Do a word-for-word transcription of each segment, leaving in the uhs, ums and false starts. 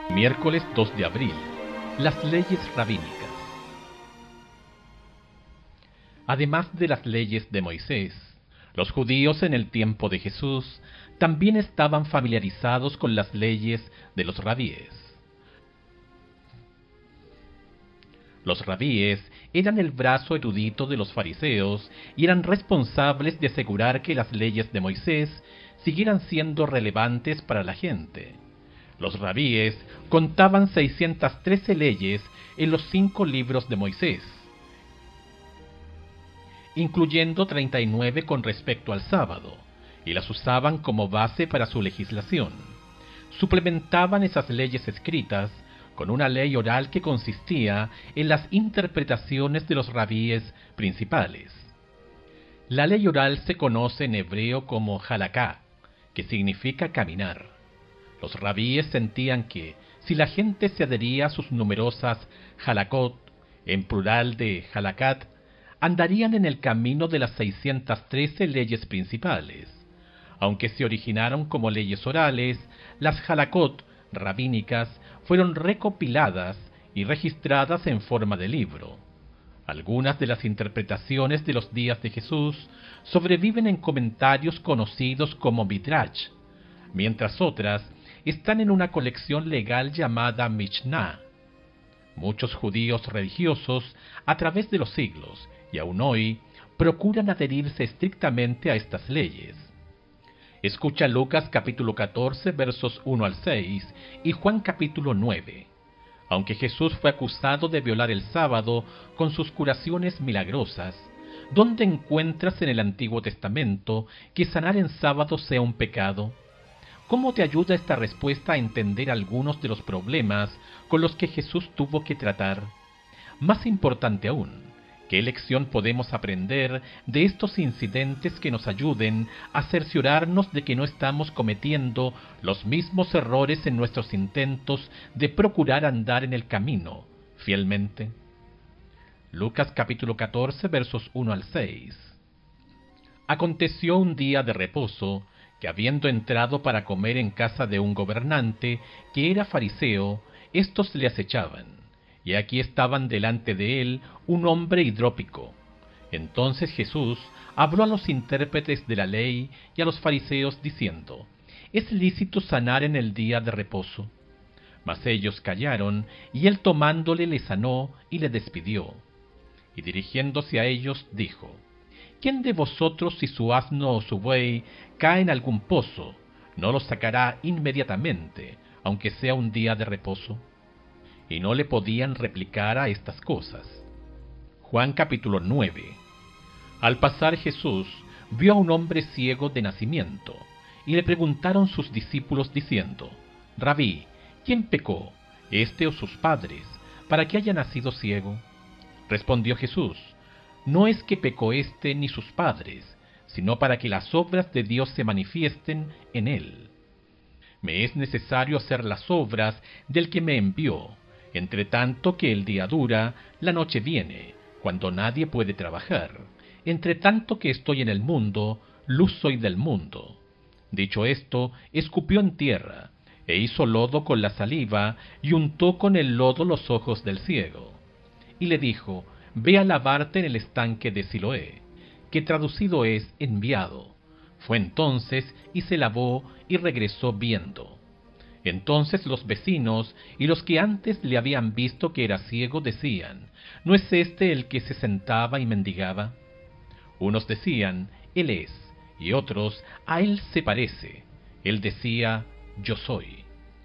Miércoles dos de abril. Las leyes rabínicas. Además de las leyes de Moisés, los judíos en el tiempo de Jesús también estaban familiarizados con las leyes de los rabíes. Los rabíes eran el brazo erudito de los fariseos y eran responsables de asegurar que las leyes de Moisés siguieran siendo relevantes para la gente. Los rabíes contaban seiscientas trece leyes en los cinco libros de Moisés, incluyendo treinta y nueve con respecto al sábado, y las usaban como base para su legislación. Suplementaban esas leyes escritas con una ley oral que consistía en las interpretaciones de los rabíes principales. La ley oral se conoce en hebreo como halaká, que significa caminar. Los rabíes sentían que, si la gente se adhería a sus numerosas halakot, en plural de halakat, andarían en el camino de las seiscientas trece leyes principales. Aunque se originaron como leyes orales, las halakot rabínicas fueron recopiladas y registradas en forma de libro. Algunas de las interpretaciones de los días de Jesús sobreviven en comentarios conocidos como Midrash, mientras otras están en una colección legal llamada Mishnah. Muchos judíos religiosos, a través de los siglos y aún hoy, procuran adherirse estrictamente a estas leyes. Escucha Lucas capítulo catorce, versos uno al seis, y Juan capítulo nueve. Aunque Jesús fue acusado de violar el sábado con sus curaciones milagrosas, ¿dónde encuentras en el Antiguo Testamento que sanar en sábado sea un pecado? ¿Cómo te ayuda esta respuesta a entender algunos de los problemas con los que Jesús tuvo que tratar? Más importante aún, ¿qué lección podemos aprender de estos incidentes que nos ayuden a cerciorarnos de que no estamos cometiendo los mismos errores en nuestros intentos de procurar andar en el camino fielmente? Lucas capítulo catorce, versos uno al seis. Aconteció un día de reposo, que habiendo entrado para comer en casa de un gobernante, que era fariseo, éstos le acechaban, y aquí estaban delante de él un hombre hidrópico. Entonces Jesús habló a los intérpretes de la ley y a los fariseos, diciendo: ¿Es lícito sanar en el día de reposo? Mas ellos callaron, y él tomándole le sanó y le despidió. Y dirigiéndose a ellos, dijo: ¿Quién de vosotros, si su asno o su buey cae en algún pozo, no lo sacará inmediatamente, aunque sea un día de reposo? Y no le podían replicar a estas cosas. Juan capítulo nueve. Al pasar Jesús vio a un hombre ciego de nacimiento, y le preguntaron sus discípulos diciendo: Rabí, ¿quién pecó, éste o sus padres, para que haya nacido ciego? Respondió Jesús: No es que pecó éste ni sus padres, sino para que las obras de Dios se manifiesten en él. Me es necesario hacer las obras del que me envió, entre tanto que el día dura, la noche viene, cuando nadie puede trabajar. Entre tanto que estoy en el mundo, luz soy del mundo. Dicho esto, escupió en tierra, e hizo lodo con la saliva, y untó con el lodo los ojos del ciego. Y le dijo: Ve a lavarte en el estanque de Siloé, que traducido es enviado. Fue entonces y se lavó y regresó viendo. Entonces los vecinos y los que antes le habían visto que era ciego decían: ¿No es este el que se sentaba y mendigaba? Unos decían: Él es, y otros: A él se parece. Él decía: Yo soy.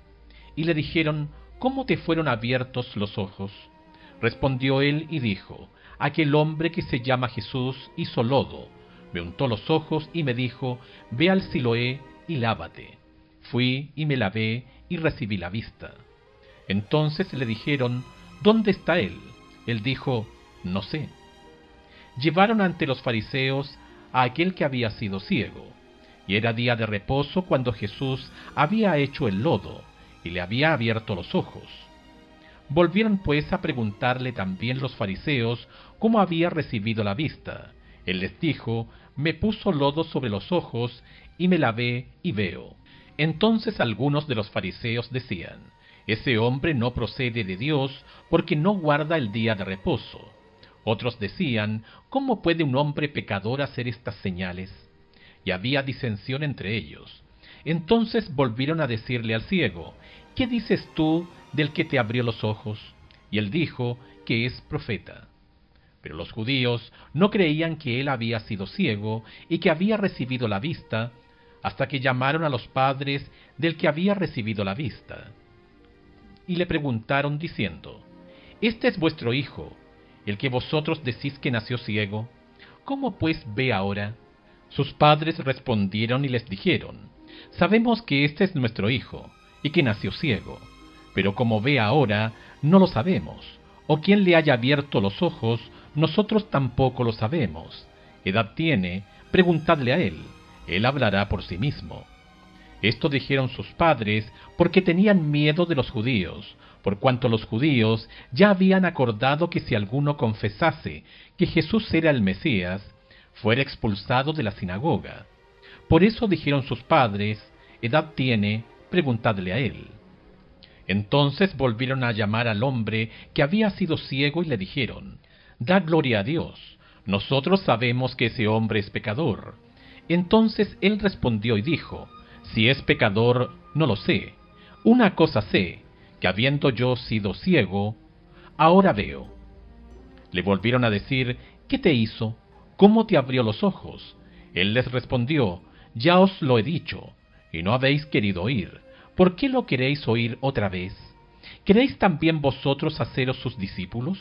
Y le dijeron: ¿Cómo te fueron abiertos los ojos? Respondió él y dijo: Aquel hombre que se llama Jesús hizo lodo, me untó los ojos y me dijo: Ve al Siloé y lávate. Fui y me lavé y recibí la vista. Entonces le dijeron: ¿Dónde está él? Él dijo: No sé. Llevaron ante los fariseos a aquel que había sido ciego, y era día de reposo cuando Jesús había hecho el lodo y le había abierto los ojos. Volvieron pues a preguntarle también los fariseos cómo había recibido la vista. Él les dijo: Me puso lodo sobre los ojos, y me lavé y veo. Entonces algunos de los fariseos decían: ese hombre no procede de Dios porque no guarda el día de reposo. Otros decían, ¿cómo puede un hombre pecador hacer estas señales? Y había disensión entre ellos. Entonces volvieron a decirle al ciego, ¿qué dices tú del que te abrió los ojos? Y él dijo que es profeta. Pero los judíos no creían que él había sido ciego y que había recibido la vista, hasta que llamaron a los padres del que había recibido la vista. Y le preguntaron diciendo, ¿este es vuestro hijo, el que vosotros decís que nació ciego? ¿Cómo pues ve ahora? Sus padres respondieron y les dijeron, sabemos que este es nuestro hijo, y que nació ciego, pero como ve ahora, no lo sabemos, o quien le haya abierto los ojos, nosotros tampoco lo sabemos. Edad tiene, preguntadle a él, él hablará por sí mismo. Esto dijeron sus padres porque tenían miedo de los judíos, por cuanto los judíos ya habían acordado que si alguno confesase que Jesús era el Mesías, fuera expulsado de la sinagoga. Por eso dijeron sus padres, edad tiene, preguntadle a él. Entonces volvieron a llamar al hombre que había sido ciego y le dijeron, da gloria a Dios, nosotros sabemos que ese hombre es pecador. Entonces él respondió y dijo, si es pecador, no lo sé. Una cosa sé, que habiendo yo sido ciego, ahora veo. Le volvieron a decir, ¿qué te hizo? ¿Cómo te abrió los ojos? Él les respondió, ya os lo he dicho, y no habéis querido oír. ¿Por qué lo queréis oír otra vez? ¿Queréis también vosotros haceros sus discípulos?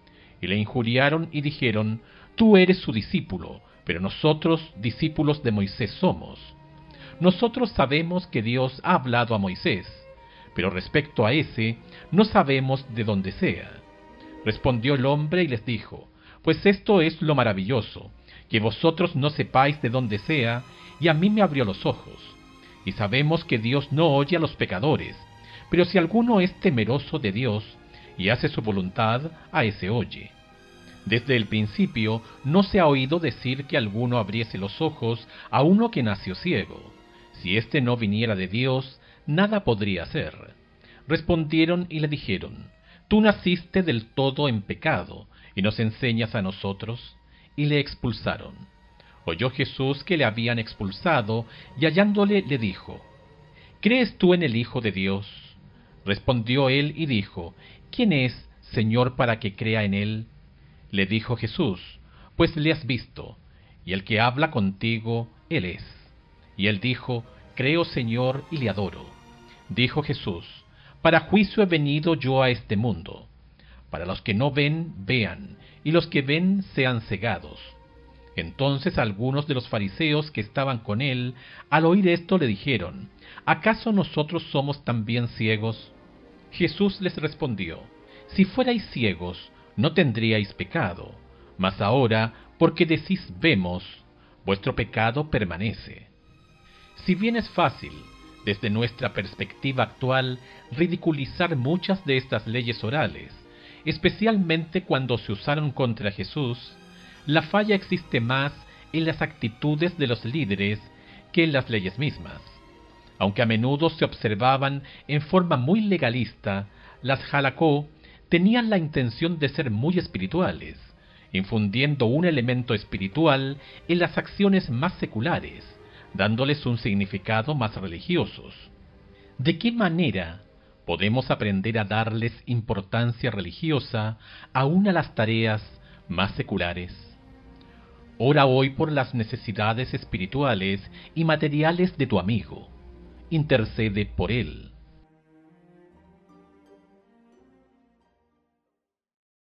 Y le injuriaron y dijeron, tú eres su discípulo, pero nosotros discípulos de Moisés somos. Nosotros sabemos que Dios ha hablado a Moisés, pero respecto a ese, no sabemos de dónde sea. Respondió el hombre y les dijo, pues esto es lo maravilloso, que vosotros no sepáis de dónde sea, y a mí me abrió los ojos. Y sabemos que Dios no oye a los pecadores, pero si alguno es temeroso de Dios y hace su voluntad, a ese oye. Desde el principio no se ha oído decir que alguno abriese los ojos a uno que nació ciego. Si éste no viniera de Dios, nada podría hacer. Respondieron y le dijeron, tú naciste del todo en pecado, y nos enseñas a nosotros. Y le expulsaron. Oyó Jesús que le habían expulsado, y hallándole le dijo, ¿crees tú en el Hijo de Dios? Respondió él y dijo, ¿quién es, Señor, para que crea en él? Le dijo Jesús, pues le has visto, y el que habla contigo, él es. Y él dijo, creo, Señor, y le adoro. Dijo Jesús, para juicio he venido yo a este mundo. Para los que no ven, vean, y los que ven sean cegados. Entonces algunos de los fariseos que estaban con él, al oír esto le dijeron, ¿acaso nosotros somos también ciegos? Jesús les respondió, si fuerais ciegos, no tendríais pecado, mas ahora, porque decís vemos, vuestro pecado permanece. Si bien es fácil, desde nuestra perspectiva actual, ridiculizar muchas de estas leyes orales, especialmente cuando se usaron contra Jesús, la falla existe más en las actitudes de los líderes que en las leyes mismas. Aunque a menudo se observaban en forma muy legalista, las halakó tenían la intención de ser muy espirituales, infundiendo un elemento espiritual en las acciones más seculares, dándoles un significado más religioso. ¿De qué manera podemos aprender a darles importancia religiosa aún a las tareas más seculares? Ora hoy por las necesidades espirituales y materiales de tu amigo. Intercede por él.